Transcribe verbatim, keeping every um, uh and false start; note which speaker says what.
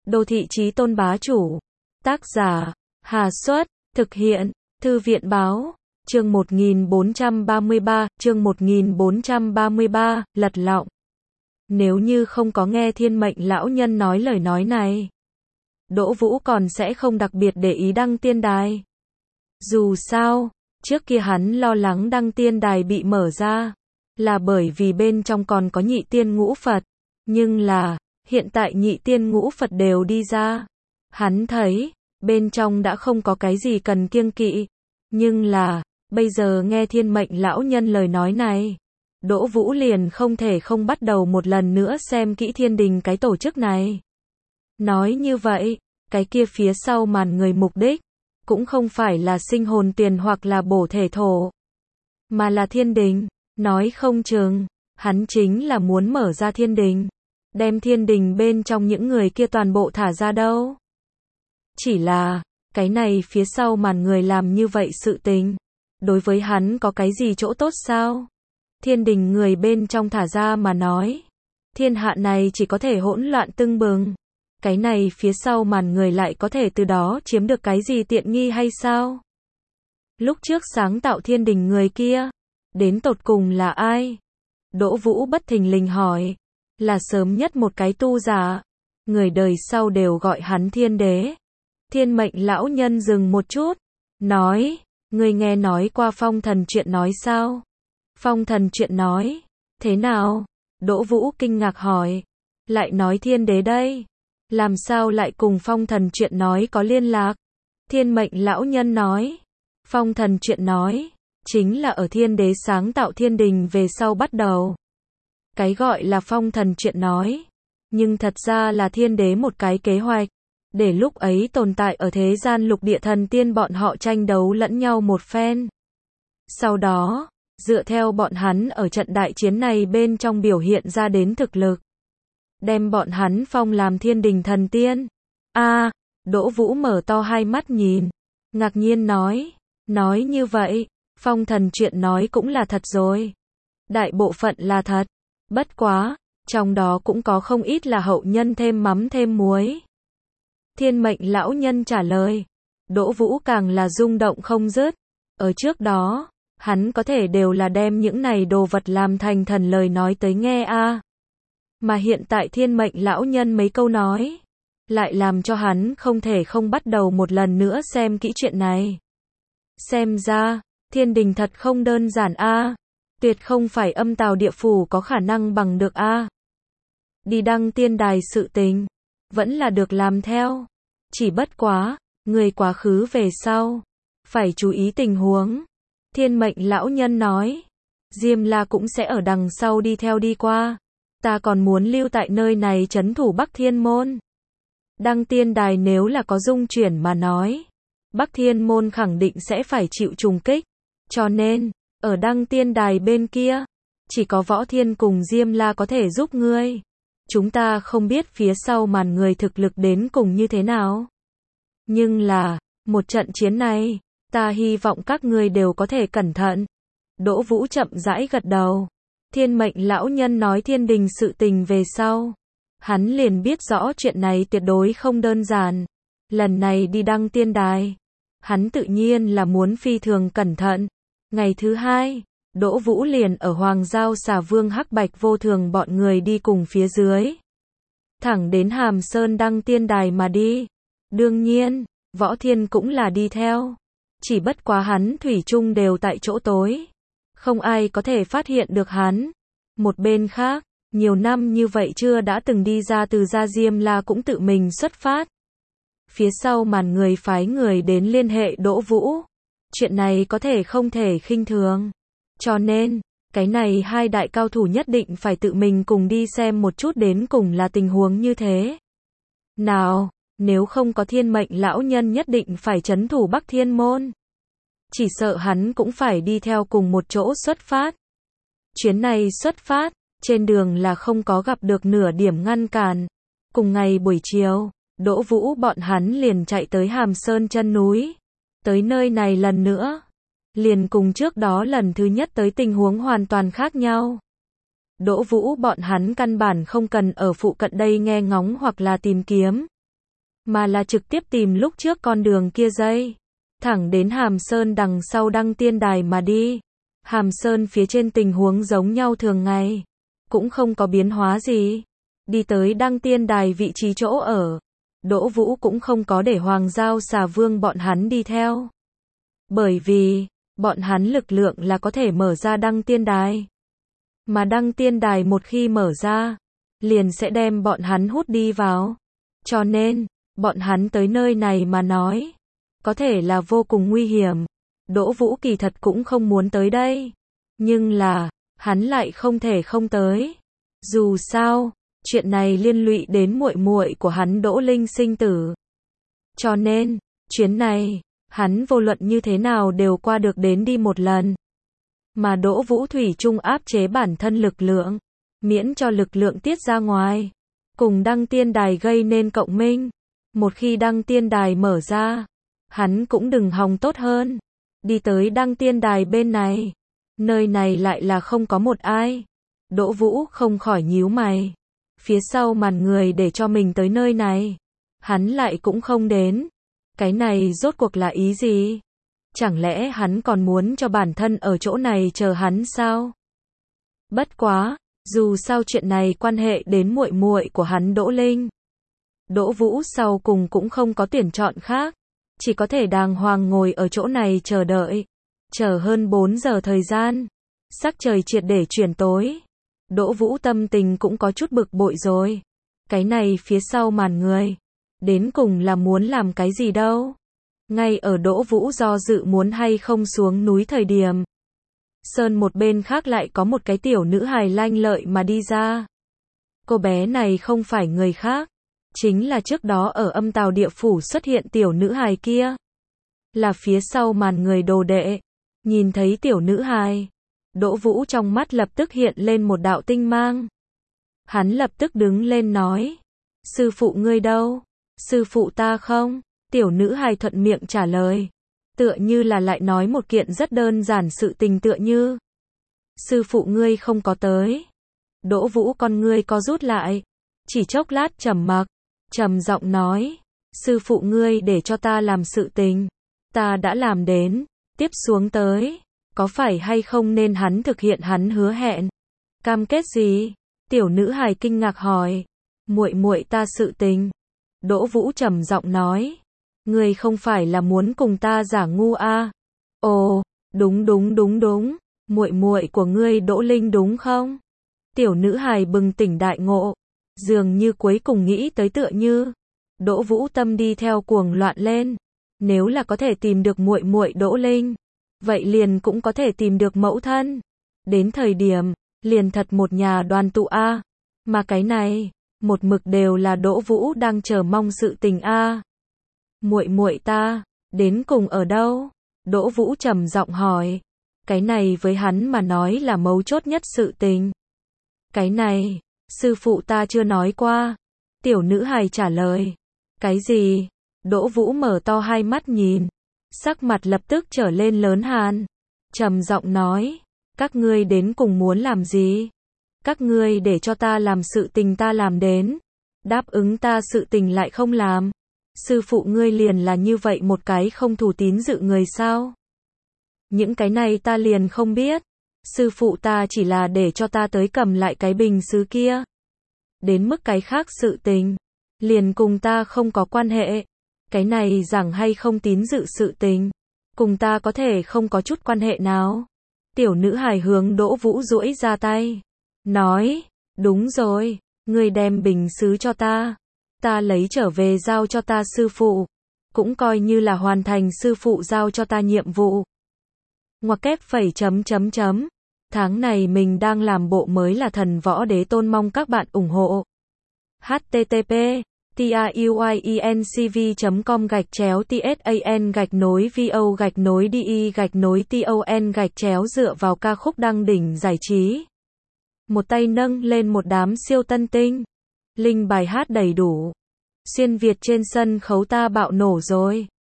Speaker 1: Đô thị chí tôn bá chủ. Tác giả, Hà Xuất, thực hiện, Thư viện Báo, chương một nghìn bốn trăm ba mươi ba, chương một nghìn bốn trăm ba mươi ba, lật lọng. Nếu như không có nghe Thiên Mệnh lão nhân nói lời nói này, Đỗ Vũ còn sẽ không đặc biệt để ý Đăng Tiên Đài. Dù sao, trước kia hắn lo lắng Đăng Tiên Đài bị mở ra, là bởi vì bên trong còn có nhị tiên ngũ Phật. Nhưng là, hiện tại nhị tiên ngũ Phật đều đi ra. Hắn thấy, bên trong đã không có cái gì cần kiêng kỵ. Nhưng là, bây giờ nghe Thiên Mệnh lão nhân lời nói này, Đỗ Vũ liền không thể không bắt đầu một lần nữa xem kỹ Thiên Đình cái tổ chức này. Nói như vậy, cái kia phía sau màn người mục đích, cũng không phải là sinh hồn tiền hoặc là bổ thể thổ, mà là Thiên Đình. Nói không chừng, hắn chính là muốn mở ra Thiên Đình, đem Thiên Đình bên trong những người kia toàn bộ thả ra đâu. Chỉ là, cái này phía sau màn người làm như vậy sự tình, đối với hắn có cái gì chỗ tốt sao? Thiên Đình người bên trong thả ra mà nói, thiên hạ này chỉ có thể hỗn loạn tưng bừng. Cái này phía sau màn người lại có thể từ đó chiếm được cái gì tiện nghi hay sao? Lúc trước sáng tạo Thiên Đình người kia, đến tột cùng là ai? Đỗ Vũ bất thình lình hỏi. Là sớm nhất một cái tu giả, người đời sau đều gọi hắn Thiên Đế. Thiên Mệnh lão nhân dừng một chút, nói, ngươi nghe nói qua Phong Thần chuyện nói sao? Phong Thần chuyện nói, thế nào? Đỗ Vũ kinh ngạc hỏi, lại nói Thiên Đế đây, làm sao lại cùng Phong Thần chuyện nói có liên lạc? Thiên Mệnh lão nhân nói, Phong Thần chuyện nói, chính là ở Thiên Đế sáng tạo Thiên Đình về sau bắt đầu. Cái gọi là Phong Thần chuyện nói, nhưng thật ra là Thiên Đế một cái kế hoạch, để lúc ấy tồn tại ở thế gian lục địa thần tiên bọn họ tranh đấu lẫn nhau một phen. Sau đó, dựa theo bọn hắn ở trận đại chiến này bên trong biểu hiện ra đến thực lực, đem bọn hắn phong làm Thiên Đình thần tiên. A, à, Đỗ Vũ mở to hai mắt nhìn, ngạc nhiên nói, nói như vậy, Phong Thần chuyện nói cũng là thật rồi. Đại bộ phận là thật, bất quá, trong đó cũng có không ít là hậu nhân thêm mắm thêm muối. Thiên Mệnh lão nhân trả lời, Đỗ Vũ càng là rung động không dứt. Ở trước đó, hắn có thể đều là đem những này đồ vật làm thành thần lời nói tới nghe a. À. Mà hiện tại Thiên Mệnh lão nhân mấy câu nói, lại làm cho hắn không thể không bắt đầu một lần nữa xem kỹ chuyện này. Xem ra, Thiên Đình thật không đơn giản a, à. Tuyệt không phải âm tào địa phủ có khả năng bằng được a. À. Đi Đăng Tiên Đài sự tình, vẫn là được làm theo. Chỉ bất quá, người quá khứ về sau, phải chú ý tình huống. Thiên Mệnh lão nhân nói, Diêm La cũng sẽ ở đằng sau đi theo đi qua. Ta còn muốn lưu tại nơi này trấn thủ Bắc Thiên Môn. Đăng Tiên Đài nếu là có dung chuyển mà nói, Bắc Thiên Môn khẳng định sẽ phải chịu trùng kích. Cho nên, ở Đăng Tiên Đài bên kia, chỉ có Võ Thiên cùng Diêm La có thể giúp ngươi. Chúng ta không biết phía sau màn người thực lực đến cùng như thế nào. Nhưng là, một trận chiến này, ta hy vọng các ngươi đều có thể cẩn thận. Đỗ Vũ chậm rãi gật đầu. Thiên Mệnh lão nhân nói Thiên Đình sự tình về sau, hắn liền biết rõ chuyện này tuyệt đối không đơn giản. Lần này đi Đăng Tiên Đài, hắn tự nhiên là muốn phi thường cẩn thận. Ngày thứ hai, Đỗ Vũ liền ở Hoàng Giao Xà Vương Hắc Bạch Vô Thường bọn người đi cùng phía dưới, thẳng đến Hàm Sơn Đăng Tiên Đài mà đi. Đương nhiên, Võ Thiên cũng là đi theo. Chỉ bất quá hắn thủy chung đều tại chỗ tối, không ai có thể phát hiện được hắn. Một bên khác, nhiều năm như vậy chưa đã từng đi ra từ gia Diêm La cũng tự mình xuất phát. Phía sau màn người phái người đến liên hệ Đỗ Vũ. Chuyện này có thể không thể khinh thường. Cho nên, cái này hai đại cao thủ nhất định phải tự mình cùng đi xem một chút đến cùng là tình huống như thế nào, nếu không có Thiên Mệnh lão nhân nhất định phải trấn thủ Bắc Thiên Môn. Chỉ sợ hắn cũng phải đi theo cùng một chỗ xuất phát. Chuyến này xuất phát, trên đường là không có gặp được nửa điểm ngăn cản. Cùng ngày buổi chiều, Đỗ Vũ bọn hắn liền chạy tới Hàm Sơn chân núi. Tới nơi này lần nữa, liền cùng trước đó lần thứ nhất tới tình huống hoàn toàn khác nhau. Đỗ Vũ bọn hắn căn bản không cần ở phụ cận đây nghe ngóng hoặc là tìm kiếm. mà là trực tiếp tìm lúc trước con đường kia dây, thẳng đến Hàm Sơn đằng sau Đăng Tiên Đài mà đi. Hàm Sơn phía trên tình huống giống nhau thường ngày, cũng không có biến hóa gì. Đi tới Đăng Tiên Đài vị trí chỗ ở, Đỗ Vũ cũng không có để Hoàng Giao Xà Vương bọn hắn đi theo. Bởi vì, bọn hắn lực lượng là có thể mở ra Đăng Tiên Đài. Mà Đăng Tiên Đài một khi mở ra, liền sẽ đem bọn hắn hút đi vào. Cho nên, bọn hắn tới nơi này mà nói, có thể là vô cùng nguy hiểm. Đỗ Vũ kỳ thật cũng không muốn tới đây. Nhưng là, hắn lại không thể không tới. Dù sao, chuyện này liên lụy đến muội muội của hắn Đỗ Linh sinh tử. Cho nên, chuyến này, hắn vô luận như thế nào đều qua được đến đi một lần. Mà Đỗ Vũ thủy chung áp chế bản thân lực lượng, miễn cho lực lượng tiết ra ngoài, cùng Đăng Tiên Đài gây nên cộng minh. Một khi Đăng Tiên Đài mở ra, hắn cũng đừng hòng tốt hơn. Đi tới Đăng Tiên Đài bên này, nơi này lại là không có một ai. Đỗ Vũ không khỏi nhíu mày. Phía sau màn người để cho mình tới nơi này, hắn lại cũng không đến. Cái này rốt cuộc là ý gì? Chẳng lẽ hắn còn muốn cho bản thân ở chỗ này chờ hắn sao? Bất quá, dù sao chuyện này quan hệ đến muội muội của hắn Đỗ Linh. Đỗ Vũ sau cùng cũng không có tuyển chọn khác, chỉ có thể đàng hoàng ngồi ở chỗ này chờ đợi. Chờ hơn bốn giờ thời gian, sắc trời triệt để chuyển tối. Đỗ Vũ tâm tình cũng có chút bực bội rồi. Cái này phía sau màn người, đến cùng là muốn làm cái gì đâu? Ngay ở Đỗ Vũ do dự muốn hay không xuống núi thời điểm, Sơn một bên khác lại có một cái tiểu nữ hài lanh lợi mà đi ra. Cô bé này không phải người khác, chính là trước đó ở Âm Tào Địa Phủ xuất hiện tiểu nữ hài kia. Là phía sau màn người đồ đệ. Nhìn thấy tiểu nữ hài, Đỗ Vũ trong mắt lập tức hiện lên một đạo tinh mang. Hắn lập tức đứng lên nói, sư phụ ngươi đâu? Sư phụ ta không? Tiểu nữ hài thuận miệng trả lời, tựa như là lại nói một kiện rất đơn giản sự tình tựa như. Sư phụ ngươi không có tới. Đỗ Vũ con ngươi co rút lại, chỉ chốc lát trầm mặc, trầm giọng nói, sư phụ ngươi để cho ta làm sự tình, ta đã làm đến, tiếp xuống tới, có phải hay không nên hắn thực hiện hắn hứa hẹn? Cam kết gì? Tiểu nữ hài kinh ngạc hỏi. Muội muội ta sự tình. Đỗ Vũ trầm giọng nói, ngươi không phải là muốn cùng ta giả ngu a? À? Ồ, đúng đúng đúng đúng, muội muội của ngươi Đỗ Linh đúng không? Tiểu nữ hài bừng tỉnh đại ngộ, dường như cuối cùng nghĩ tới tựa như. Đỗ Vũ tâm đi theo cuồng loạn lên, nếu là có thể tìm được muội muội Đỗ Linh, vậy liền cũng có thể tìm được mẫu thân. Đến thời điểm, liền thật một nhà đoàn tụ a. À. Mà cái này, một mực đều là Đỗ Vũ đang chờ mong sự tình a. À. Muội muội ta, đến cùng ở đâu? Đỗ Vũ trầm giọng hỏi. Cái này với hắn mà nói là mấu chốt nhất sự tình. Cái này, sư phụ ta chưa nói qua. Tiểu nữ hài trả lời. Cái gì? Đỗ Vũ mở to hai mắt nhìn, sắc mặt lập tức trở lên lớn hàn, trầm giọng nói, các ngươi đến cùng muốn làm gì? Các ngươi để cho ta làm sự tình ta làm đến, đáp ứng ta sự tình lại không làm. Sư phụ ngươi liền là như vậy một cái không thủ tín dự người sao? Những cái này ta liền không biết. Sư phụ ta chỉ là để cho ta tới cầm lại cái bình sứ kia. Đến mức cái khác sự tình, liền cùng ta không có quan hệ. Cái này rằng hay không tín dự sự tình, cùng ta có thể không có chút quan hệ nào. Tiểu nữ hài hướng Đỗ Vũ duỗi ra tay, nói, đúng rồi, ngươi đem bình sứ cho ta, ta lấy trở về giao cho ta sư phụ, cũng coi như là hoàn thành sư phụ giao cho ta nhiệm vụ. Ngoặc kép phẩy chấm chấm chấm, tháng này mình đang làm bộ mới là Thần Võ Đế Tôn, mong các bạn ủng hộ. H T T P tiuyencv chấm com gạch chéo tsan gạch nối vo gạch nối di gạch nối ton gạch chéo dựa vào ca khúc đăng đỉnh giải trí. Một tay nâng lên một đám siêu tân tinh. Linh bài hát đầy đủ. Xuyên Việt trên sân khấu ta bạo nổ rồi.